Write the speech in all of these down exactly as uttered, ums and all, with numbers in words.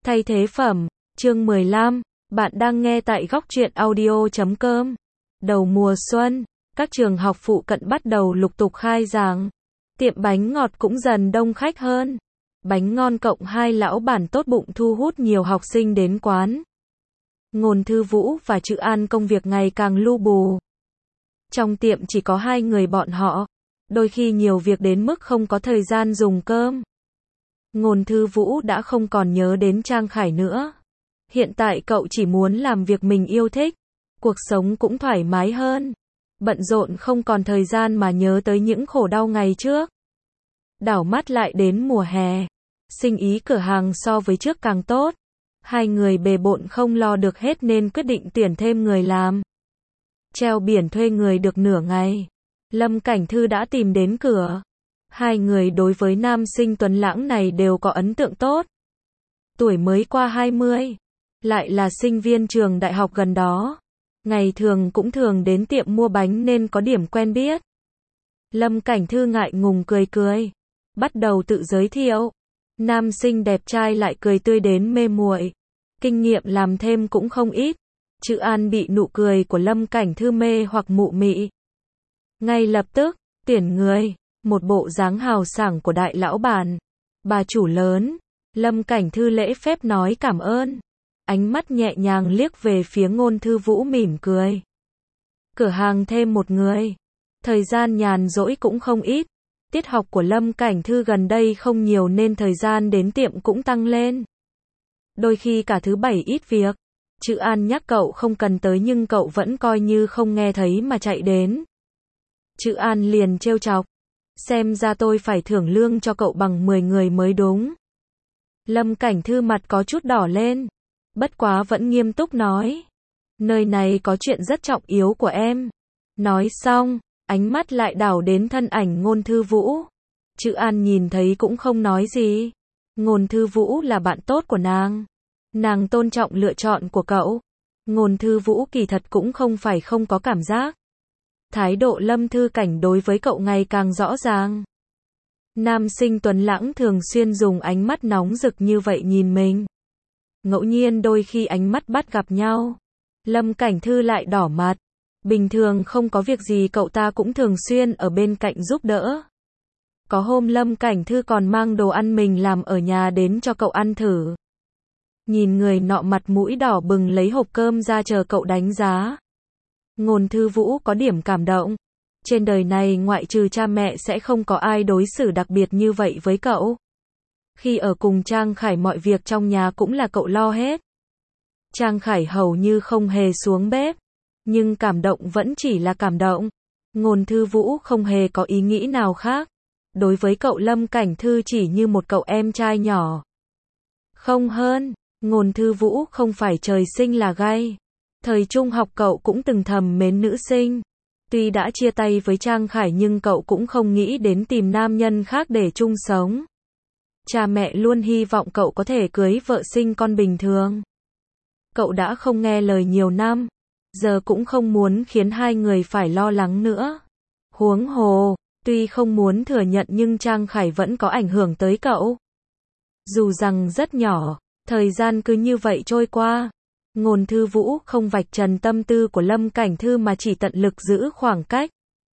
Thay thế phẩm, chương mười lăm, bạn đang nghe tại góc truyện audio chấm com. Đầu mùa xuân, các trường học phụ cận bắt đầu lục tục khai giảng. Tiệm bánh ngọt cũng dần đông khách hơn. Bánh ngon cộng hai lão bản tốt bụng thu hút nhiều học sinh đến quán. Ngôn Thư Vũ và Trự An công việc ngày càng lu bù. Trong tiệm chỉ có hai người bọn họ, đôi khi nhiều việc đến mức không có thời gian dùng cơm. Ngôn Thư Vũ đã không còn nhớ đến Trang Khải nữa. Hiện tại cậu chỉ muốn làm việc mình yêu thích, cuộc sống cũng thoải mái hơn. Bận rộn không còn thời gian mà nhớ tới những khổ đau ngày trước. Đảo mắt lại đến mùa hè, sinh ý cửa hàng so với trước càng tốt. Hai người bề bộn không lo được hết nên quyết định tuyển thêm người làm. Treo biển thuê người được nửa ngày, Lâm Cảnh Thư đã tìm đến cửa. Hai người đối với nam sinh tuấn lãng này đều có ấn tượng tốt. Tuổi mới qua hai mươi, lại là sinh viên trường đại học gần đó. Ngày thường cũng thường đến tiệm mua bánh nên có điểm quen biết. Lâm Cảnh Thư ngại ngùng cười cười, bắt đầu tự giới thiệu. Nam sinh đẹp trai lại cười tươi đến mê muội. Kinh nghiệm làm thêm cũng không ít. Trự An bị nụ cười của Lâm Cảnh Thư mê hoặc mụ mị. Ngay lập tức, tuyển người. Một bộ dáng hào sảng của đại lão bản. Bà chủ lớn. Lâm Cảnh Thư lễ phép nói cảm ơn. Ánh mắt nhẹ nhàng liếc về phía Ngôn Thư Vũ mỉm cười. Cửa hàng thêm một người. Thời gian nhàn rỗi cũng không ít. Tiết học của Lâm Cảnh Thư gần đây không nhiều nên thời gian đến tiệm cũng tăng lên. Đôi khi cả thứ bảy ít việc. Trự An nhắc cậu không cần tới nhưng cậu vẫn coi như không nghe thấy mà chạy đến. Trự An liền trêu chọc. Xem ra tôi phải thưởng lương cho cậu bằng mười người mới đúng. Lâm Cảnh Thư mặt có chút đỏ lên. Bất quá vẫn nghiêm túc nói. Nơi này có chuyện rất trọng yếu của em. Nói xong, ánh mắt lại đảo đến thân ảnh Ngôn Thư Vũ. Trự An nhìn thấy cũng không nói gì. Ngôn Thư Vũ là bạn tốt của nàng. Nàng tôn trọng lựa chọn của cậu. Ngôn Thư Vũ kỳ thật cũng không phải không có cảm giác. Thái độ Lâm Thư Cảnh đối với cậu ngày càng rõ ràng. Nam sinh tuấn lãng thường xuyên dùng ánh mắt nóng rực như vậy nhìn mình. Ngẫu nhiên đôi khi ánh mắt bắt gặp nhau, Lâm Cảnh Thư lại đỏ mặt. Bình thường không có việc gì cậu ta cũng thường xuyên ở bên cạnh giúp đỡ. Có hôm Lâm Cảnh Thư còn mang đồ ăn mình làm ở nhà đến cho cậu ăn thử. Nhìn người nọ mặt mũi đỏ bừng lấy hộp cơm ra chờ cậu đánh giá. Ngôn Thư Vũ có điểm cảm động. Trên đời này ngoại trừ cha mẹ sẽ không có ai đối xử đặc biệt như vậy với cậu. Khi ở cùng Trang Khải mọi việc trong nhà cũng là cậu lo hết. Trang Khải hầu như không hề xuống bếp. Nhưng cảm động vẫn chỉ là cảm động. Ngôn Thư Vũ không hề có ý nghĩ nào khác. Đối với cậu Lâm Cảnh Thư chỉ như một cậu em trai nhỏ. Không hơn, Ngôn Thư Vũ không phải trời sinh là gay. Thời trung học cậu cũng từng thầm mến nữ sinh. Tuy đã chia tay với Trang Khải nhưng cậu cũng không nghĩ đến tìm nam nhân khác để chung sống. Cha mẹ luôn hy vọng cậu có thể cưới vợ sinh con bình thường. Cậu đã không nghe lời nhiều năm. Giờ cũng không muốn khiến hai người phải lo lắng nữa. Huống hồ, tuy không muốn thừa nhận nhưng Trang Khải vẫn có ảnh hưởng tới cậu. Dù rằng rất nhỏ, thời gian cứ như vậy trôi qua. Ngôn Thư Vũ không vạch trần tâm tư của Lâm Cảnh Thư mà chỉ tận lực giữ khoảng cách.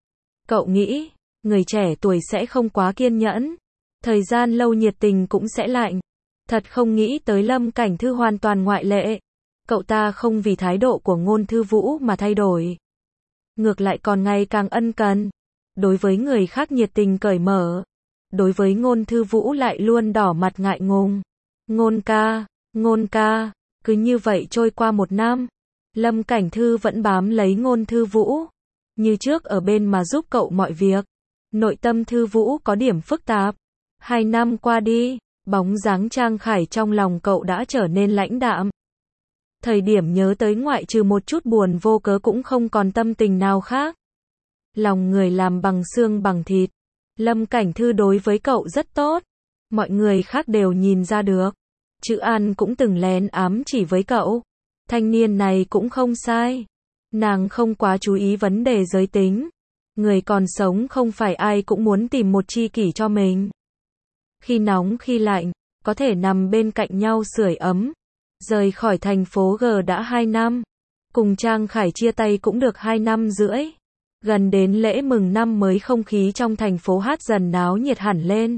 Cậu nghĩ, người trẻ tuổi sẽ không quá kiên nhẫn. Thời gian lâu nhiệt tình cũng sẽ lạnh. Thật không nghĩ tới Lâm Cảnh Thư hoàn toàn ngoại lệ. Cậu ta không vì thái độ của Ngôn Thư Vũ mà thay đổi. Ngược lại còn ngày càng ân cần. Đối với người khác nhiệt tình cởi mở. Đối với Ngôn Thư Vũ lại luôn đỏ mặt ngại ngùng. Ngôn ca, Ngôn ca. Cứ như vậy trôi qua một năm. Lâm Cảnh Thư vẫn bám lấy Ngôn Thư Vũ. Như trước ở bên mà giúp cậu mọi việc. Nội tâm Thư Vũ có điểm phức tạp. Hai năm qua đi, bóng dáng Trang Khải trong lòng cậu đã trở nên lãnh đạm. Thời điểm nhớ tới ngoại trừ một chút buồn vô cớ cũng không còn tâm tình nào khác. Lòng người làm bằng xương bằng thịt. Lâm Cảnh Thư đối với cậu rất tốt. Mọi người khác đều nhìn ra được. Trự An cũng từng lén ám chỉ với cậu. Thanh niên này cũng không sai. Nàng không quá chú ý vấn đề giới tính. Người còn sống không phải ai cũng muốn tìm một tri kỷ cho mình. Khi nóng khi lạnh, có thể nằm bên cạnh nhau sưởi ấm. Rời khỏi thành phố G đã hai năm. Cùng Trang Khải chia tay cũng được hai năm rưỡi. Gần đến lễ mừng năm mới không khí trong thành phố Hát dần náo nhiệt hẳn lên.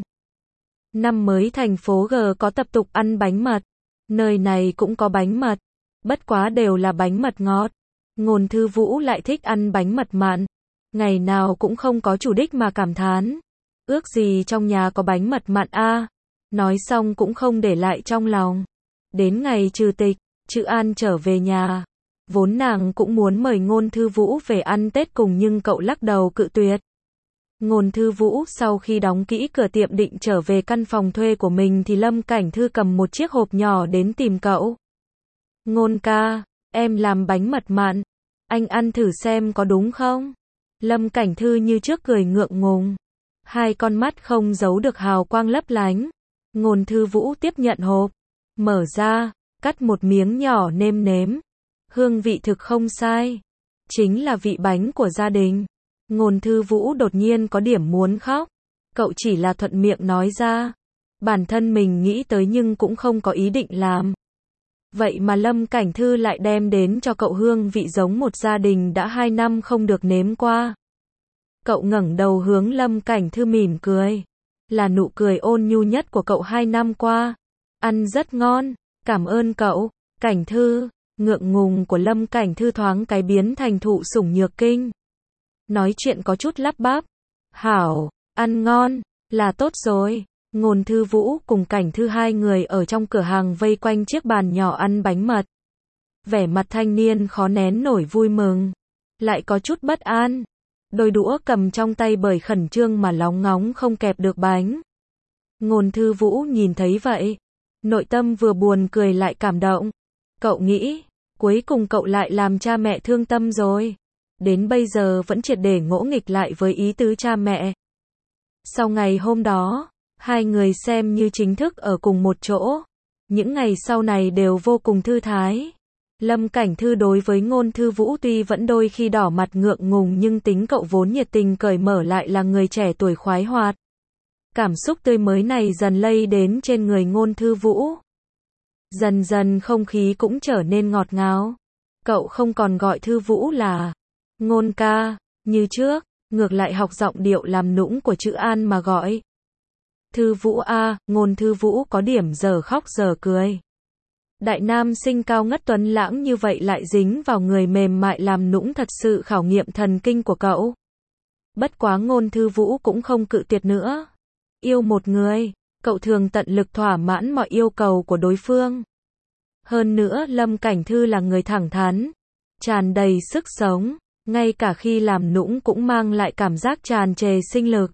Năm mới thành phố G có tập tục ăn bánh mật. Nơi này cũng có bánh mật. Bất quá đều là bánh mật ngọt. Ngôn Thư Vũ lại thích ăn bánh mật mặn. Ngày nào cũng không có chủ đích mà cảm thán. Ước gì trong nhà có bánh mật mặn a. Nói xong cũng không để lại trong lòng. Đến ngày trừ tịch, Trữ An trở về nhà. Vốn nàng cũng muốn mời Ngôn Thư Vũ về ăn Tết cùng nhưng cậu lắc đầu cự tuyệt. Ngôn Thư Vũ sau khi đóng kỹ cửa tiệm định trở về căn phòng thuê của mình thì Lâm Cảnh Thư cầm một chiếc hộp nhỏ đến tìm cậu. Ngôn ca, em làm bánh mật mặn. Anh ăn thử xem có đúng không? Lâm Cảnh Thư như trước cười ngượng ngùng. Hai con mắt không giấu được hào quang lấp lánh. Ngôn Thư Vũ tiếp nhận hộp. Mở ra, cắt một miếng nhỏ nêm nếm. Hương vị thực không sai. Chính là vị bánh của gia đình. Ngôn Thư Vũ đột nhiên có điểm muốn khóc. Cậu chỉ là thuận miệng nói ra. Bản thân mình nghĩ tới nhưng cũng không có ý định làm. Vậy mà Lâm Cảnh Thư lại đem đến cho cậu hương vị giống một gia đình đã hai năm không được nếm qua. Cậu ngẩng đầu hướng Lâm Cảnh Thư mỉm cười. Là nụ cười ôn nhu nhất của cậu hai năm qua. Ăn rất ngon, cảm ơn cậu, Cảnh Thư. Ngượng ngùng của Lâm Cảnh Thư thoáng cái biến thành thụ sủng nhược kinh. Nói chuyện có chút lắp bắp. Hảo, ăn ngon, là tốt rồi. Ngôn Thư Vũ cùng Cảnh Thư hai người ở trong cửa hàng vây quanh chiếc bàn nhỏ ăn bánh mật. Vẻ mặt thanh niên khó nén nổi vui mừng. Lại có chút bất an. Đôi đũa cầm trong tay bởi khẩn trương mà lóng ngóng không kẹp được bánh. Ngôn Thư Vũ nhìn thấy vậy. Nội tâm vừa buồn cười lại cảm động. Cậu nghĩ, cuối cùng cậu lại làm cha mẹ thương tâm rồi. Đến bây giờ vẫn triệt để ngỗ nghịch lại với ý tứ cha mẹ. Sau ngày hôm đó, hai người xem như chính thức ở cùng một chỗ. Những ngày sau này đều vô cùng thư thái. Lâm Cảnh Thư đối với Ngôn Thư Vũ tuy vẫn đôi khi đỏ mặt ngượng ngùng nhưng tính cậu vốn nhiệt tình cởi mở lại là người trẻ tuổi khoái hoạt. Cảm xúc tươi mới này dần lây đến trên người Ngôn Thư Vũ. Dần dần không khí cũng trở nên ngọt ngào. Cậu không còn gọi Thư Vũ là Ngôn ca, như trước, ngược lại học giọng điệu làm nũng của Trữ An mà gọi. Thư Vũ a, Ngôn Thư Vũ có điểm giờ khóc giờ cười. Đại nam sinh cao ngất tuấn lãng như vậy lại dính vào người mềm mại làm nũng thật sự khảo nghiệm thần kinh của cậu. Bất quá Ngôn Thư Vũ cũng không cự tuyệt nữa. Yêu một người, cậu thường tận lực thỏa mãn mọi yêu cầu của đối phương. Hơn nữa Lâm Cảnh Thư là người thẳng thắn, tràn đầy sức sống, ngay cả khi làm nũng cũng mang lại cảm giác tràn trề sinh lực.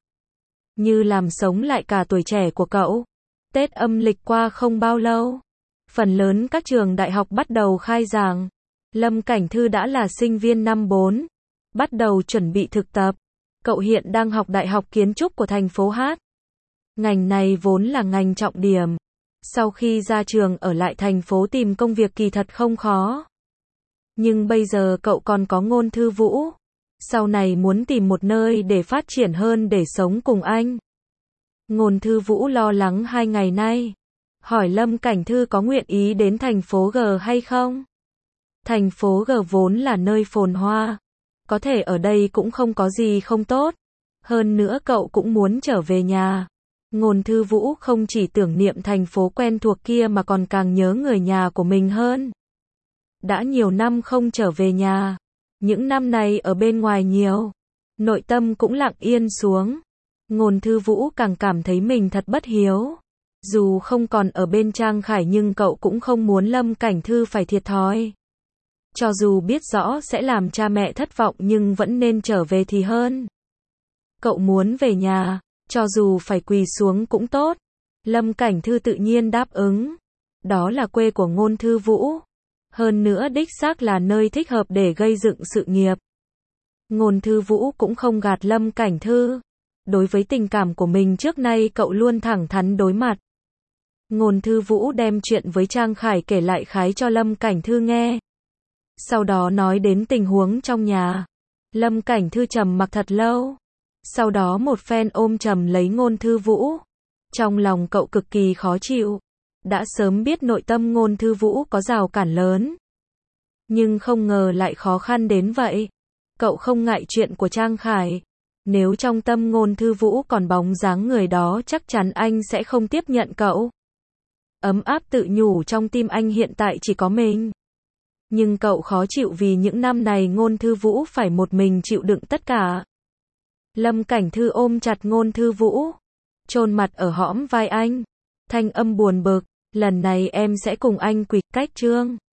Như làm sống lại cả tuổi trẻ của cậu. Tết âm lịch qua không bao lâu. Phần lớn các trường đại học bắt đầu khai giảng. Lâm Cảnh Thư đã là sinh viên năm bốn. Bắt đầu chuẩn bị thực tập. Cậu hiện đang học Đại học Kiến trúc của thành phố Hát. Ngành này vốn là ngành trọng điểm. Sau khi ra trường ở lại thành phố tìm công việc kỳ thật không khó. Nhưng bây giờ cậu còn có Ngôn Thư Vũ. Sau này muốn tìm một nơi để phát triển hơn để sống cùng anh. Ngôn Thư Vũ lo lắng hai ngày nay. Hỏi Lâm Cảnh Thư có nguyện ý đến thành phố G hay không? Thành phố G vốn là nơi phồn hoa. Có thể ở đây cũng không có gì không tốt. Hơn nữa cậu cũng muốn trở về nhà. Ngôn Thư Vũ không chỉ tưởng niệm thành phố quen thuộc kia mà còn càng nhớ người nhà của mình hơn. Đã nhiều năm không trở về nhà. Những năm này ở bên ngoài nhiều. Nội tâm cũng lặng yên xuống. Ngôn Thư Vũ càng cảm thấy mình thật bất hiếu. Dù không còn ở bên Trang Khải nhưng cậu cũng không muốn Lâm Cảnh Thư phải thiệt thòi. Cho dù biết rõ sẽ làm cha mẹ thất vọng nhưng vẫn nên trở về thì hơn. Cậu muốn về nhà, cho dù phải quỳ xuống cũng tốt. Lâm Cảnh Thư tự nhiên đáp ứng. Đó là quê của Ngôn Thư Vũ. Hơn nữa đích xác là nơi thích hợp để gây dựng sự nghiệp. Ngôn Thư Vũ cũng không gạt Lâm Cảnh Thư. Đối với tình cảm của mình trước nay cậu luôn thẳng thắn đối mặt. Ngôn Thư Vũ đem chuyện với Trang Khải kể lại khái cho Lâm Cảnh Thư nghe. Sau đó nói đến tình huống trong nhà. Lâm Cảnh Thư trầm mặc thật lâu. Sau đó một phen ôm chầm lấy Ngôn Thư Vũ. Trong lòng cậu cực kỳ khó chịu. Đã sớm biết nội tâm Ngôn Thư Vũ có rào cản lớn. Nhưng không ngờ lại khó khăn đến vậy. Cậu không ngại chuyện của Trang Khải. Nếu trong tâm Ngôn Thư Vũ còn bóng dáng người đó chắc chắn anh sẽ không tiếp nhận cậu. Ấm áp tự nhủ trong tim anh hiện tại chỉ có mình. Nhưng cậu khó chịu vì những năm này Ngôn Thư Vũ phải một mình chịu đựng tất cả. Lâm Cảnh Thư ôm chặt Ngôn Thư Vũ, chôn mặt ở hõm vai anh. Thanh âm buồn bực, lần này em sẽ cùng anh quỵt cách Trương.